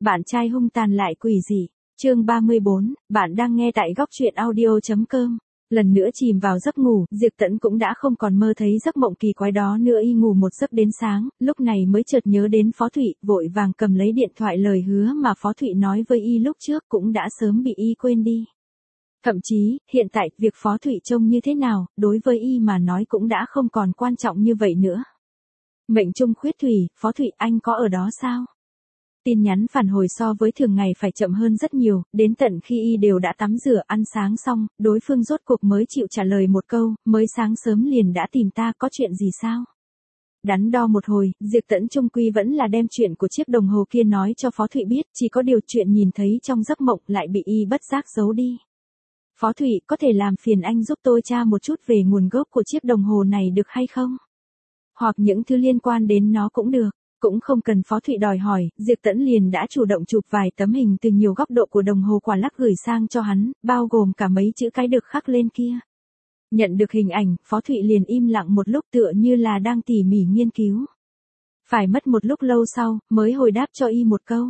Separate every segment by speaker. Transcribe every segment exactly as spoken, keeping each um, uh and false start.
Speaker 1: Bạn trai hung tàn lại quỷ dị. Chương ba mươi bốn, bạn đang nghe tại góc truyện audio chấm com. Lần nữa chìm vào giấc ngủ, Diệp Tẫn cũng đã không còn mơ thấy giấc mộng kỳ quái đó nữa, y ngủ một giấc đến sáng, lúc này mới chợt nhớ đến Phó Thụy, vội vàng cầm lấy điện thoại, lời hứa mà Phó Thụy nói với y lúc trước cũng đã sớm bị y quên đi. Thậm chí, hiện tại, việc Phó Thụy trông như thế nào, đối với y mà nói cũng đã không còn quan trọng như vậy nữa. Mệnh trung khuyết thủy, Phó Thụy anh có ở đó sao? Tin nhắn phản hồi so với thường ngày phải chậm hơn rất nhiều, đến tận khi y đều đã tắm rửa ăn sáng xong, đối phương rốt cuộc mới chịu trả lời một câu, mới sáng sớm liền đã tìm ta, có chuyện gì sao? Đắn đo một hồi, Diệp Tẫn chung quy vẫn là đem chuyện của chiếc đồng hồ kia nói cho Phó Thụy biết, chỉ có điều chuyện nhìn thấy trong giấc mộng lại bị y bất giác giấu đi. Phó Thụy, có thể làm phiền anh giúp tôi tra một chút về nguồn gốc của chiếc đồng hồ này được hay không? Hoặc những thứ liên quan đến nó cũng được. Cũng không cần Phó Thụy đòi hỏi, Diệp Tẫn liền đã chủ động chụp vài tấm hình từ nhiều góc độ của đồng hồ quả lắc gửi sang cho hắn, bao gồm cả mấy chữ cái được khắc lên kia. Nhận được hình ảnh, Phó Thụy liền im lặng một lúc, tựa như là đang tỉ mỉ nghiên cứu. Phải mất một lúc lâu sau, mới hồi đáp cho y một câu.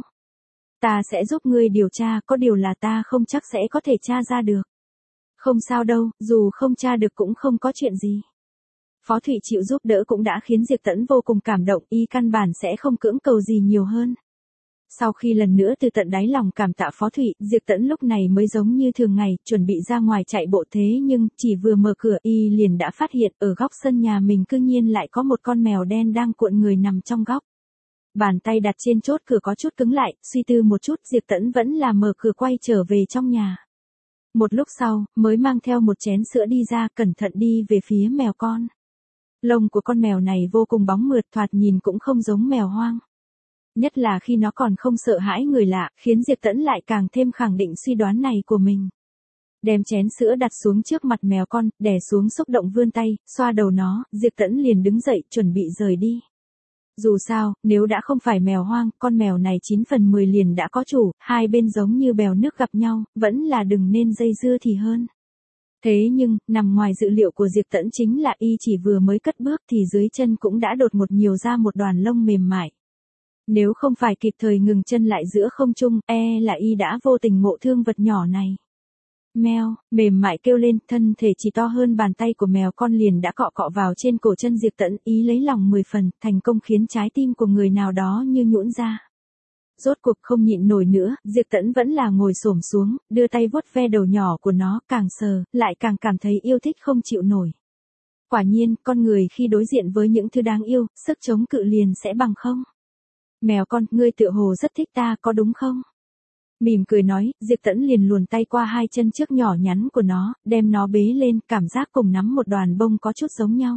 Speaker 1: Ta sẽ giúp ngươi điều tra, có điều là ta không chắc sẽ có thể tra ra được. Không sao đâu, dù không tra được cũng không có chuyện gì. Phó Thụy chịu giúp đỡ cũng đã khiến Diệp Tẫn vô cùng cảm động, y căn bản sẽ không cưỡng cầu gì nhiều hơn. Sau khi lần nữa từ tận đáy lòng cảm tạ Phó Thụy, Diệp Tẫn lúc này mới giống như thường ngày, chuẩn bị ra ngoài chạy bộ, thế nhưng, chỉ vừa mở cửa y liền đã phát hiện ở góc sân nhà mình cư nhiên lại có một con mèo đen đang cuộn người nằm trong góc. Bàn tay đặt trên chốt cửa có chút cứng lại, suy tư một chút, Diệp Tẫn vẫn là mở cửa quay trở về trong nhà. Một lúc sau, mới mang theo một chén sữa đi ra, cẩn thận đi về phía mèo con. Lông của con mèo này vô cùng bóng mượt, thoạt nhìn cũng không giống mèo hoang. Nhất là khi nó còn không sợ hãi người lạ, khiến Diệp Tẫn lại càng thêm khẳng định suy đoán này của mình. Đem chén sữa đặt xuống trước mặt mèo con, đè xuống xúc động vươn tay, xoa đầu nó, Diệp Tẫn liền đứng dậy, chuẩn bị rời đi. Dù sao, nếu đã không phải mèo hoang, con mèo này chín phần mười liền đã có chủ, hai bên giống như bèo nước gặp nhau, vẫn là đừng nên dây dưa thì hơn. Thế nhưng, nằm ngoài dự liệu của Diệp Tẫn chính là y chỉ vừa mới cất bước thì dưới chân cũng đã đột ngột nhiều ra một đoàn lông mềm mại. Nếu không phải kịp thời ngừng chân lại giữa không trung, e là y đã vô tình ngộ thương vật nhỏ này. Mèo, mềm mại kêu lên, thân thể chỉ to hơn bàn tay của mèo con liền đã cọ cọ vào trên cổ chân Diệp Tẫn, ý lấy lòng mười phần, thành công khiến trái tim của người nào đó như nhũn ra. Rốt cuộc không nhịn nổi nữa, Diệp Tẫn vẫn là ngồi xổm xuống, đưa tay vuốt ve đầu nhỏ của nó, càng sờ, lại càng cảm thấy yêu thích không chịu nổi. Quả nhiên, con người khi đối diện với những thứ đáng yêu, sức chống cự liền sẽ bằng không. Mèo con, ngươi tựa hồ rất thích ta, có đúng không? Mỉm cười nói, Diệp Tẫn liền luồn tay qua hai chân trước nhỏ nhắn của nó, đem nó bế lên, cảm giác cùng nắm một đoàn bông có chút giống nhau.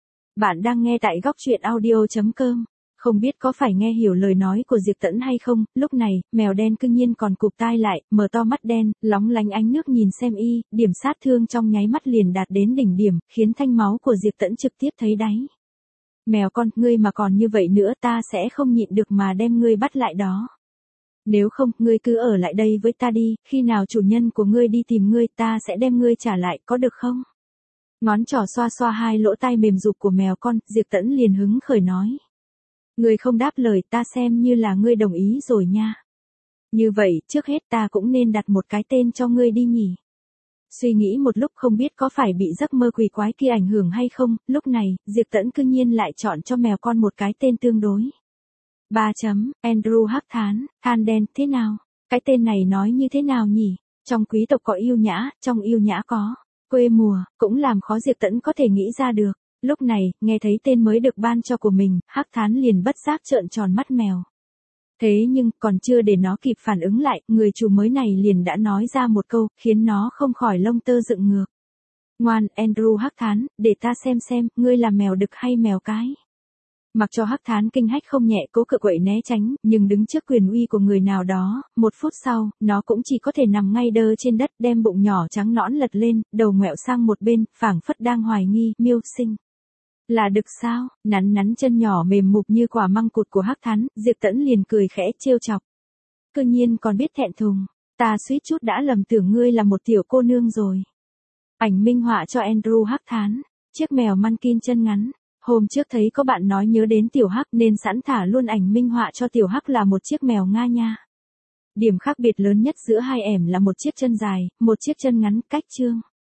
Speaker 1: Bạn đang nghe tại góc truyện audio chấm com. Không biết có phải nghe hiểu lời nói của Diệp Tẫn hay không, lúc này, mèo đen cư nhiên còn cụp tai lại, mở to mắt đen, lóng lánh ánh nước nhìn xem y, điểm sát thương trong nháy mắt liền đạt đến đỉnh điểm, khiến thanh máu của Diệp Tẫn trực tiếp thấy đáy. Mèo con, ngươi mà còn như vậy nữa ta sẽ không nhịn được mà đem ngươi bắt lại đó. Nếu không, ngươi cứ ở lại đây với ta đi, khi nào chủ nhân của ngươi đi tìm ngươi ta sẽ đem ngươi trả lại, có được không? Ngón trỏ xoa xoa hai lỗ tai mềm rục của mèo con, Diệp Tẫn liền hứng khởi nói. Ngươi không đáp lời ta xem như là ngươi đồng ý rồi nha. Như vậy, trước hết ta cũng nên đặt một cái tên cho ngươi đi nhỉ. Suy nghĩ một lúc không biết có phải bị giấc mơ quỷ quái kia ảnh hưởng hay không, lúc này, Diệp Tẫn cư nhiên lại chọn cho mèo con một cái tên tương đối. Ba chấm, Andrew hắc thán, than đen, thế nào? Cái tên này nói như thế nào nhỉ? Trong quý tộc có yêu nhã, trong yêu nhã có quê mùa, cũng làm khó Diệp Tẫn có thể nghĩ ra được. Lúc này, nghe thấy tên mới được ban cho của mình, hắc thán liền bất giác trợn tròn mắt mèo. Thế nhưng, còn chưa để nó kịp phản ứng lại, người chủ mới này liền đã nói ra một câu, khiến nó không khỏi lông tơ dựng ngược. Ngoan, Andrew hắc thán, để ta xem xem, ngươi là mèo đực hay mèo cái. Mặc cho hắc thán kinh hách không nhẹ cố cự quậy né tránh, nhưng đứng trước quyền uy của người nào đó, một phút sau, nó cũng chỉ có thể nằm ngay đơ trên đất, đem bụng nhỏ trắng nõn lật lên, đầu ngoẹo sang một bên, phảng phất đang hoài nghi, miêu sinh. Là đực sao? Nắn nắn chân nhỏ mềm mục như quả măng cụt của hắc thán, Diệp Tẫn liền cười khẽ trêu chọc. Cư nhiên còn biết thẹn thùng, ta suýt chút đã lầm tưởng ngươi là một tiểu cô nương rồi. Ảnh minh họa cho Andrew hắc thán, chiếc mèo Mankin chân ngắn. Hôm trước thấy có bạn nói nhớ đến tiểu hắc nên sẵn thả luôn ảnh minh họa cho tiểu hắc là một chiếc mèo Nga nha. Điểm khác biệt lớn nhất giữa hai ẻm là một chiếc chân dài, một chiếc chân ngắn, cách chương.